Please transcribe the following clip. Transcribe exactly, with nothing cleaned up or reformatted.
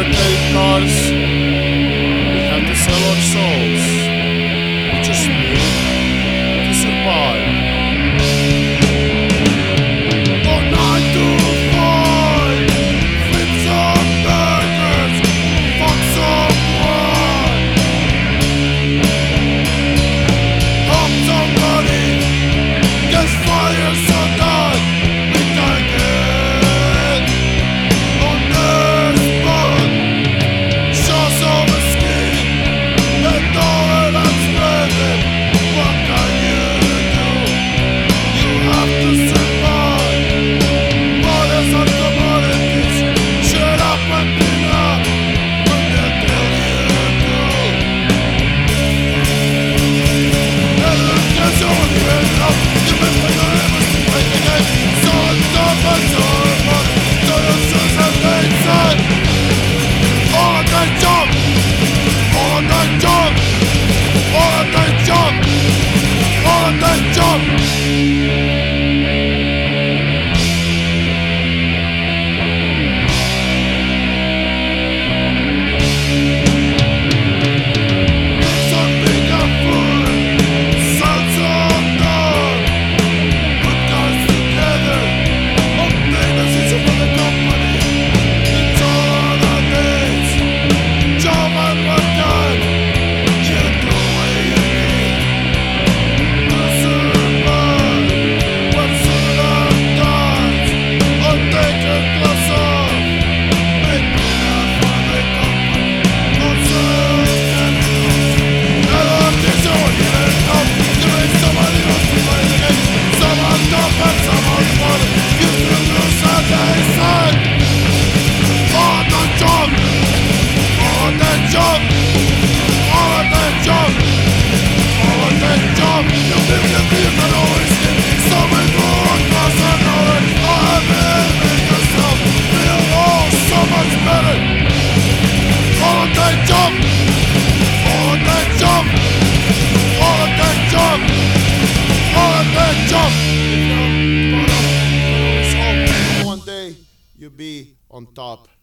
our credit cards. We have to sell our souls. We just need to survive. Oh, nine to five. Flip some burgers. Fuck someone. Help somebody. Catch fire so that we can get on this boat. Show some skin and all that's living. What can you do? You have to survive. Borders and commodities. Shut up and clean up when they tell you to. And look, there's only enough. You may play the rivers to play the game. So it's up and so on. So you choose and they say. All of that job. All of that job. All of that job. All of that job. Some bigger food. Sounds of dog. Put guys together. Obtain a system for the company. It's all the days. Job and work done. You do what you need. To survive. What sort of guys? Or take your clothes off. Make dinner for the company. Or serve chemicals. And all this all you help. You make somebody else to play the game. Some on top and some on the bottom. You do lose at the side. All of the job. All of the job. All of the job. All of the job. You live your dream and always get so many more across another. All of it, make yourself feel all so much better. All of the job. All of the job. All of the job. All of the job. If you don't, always hope one day you'll be on top.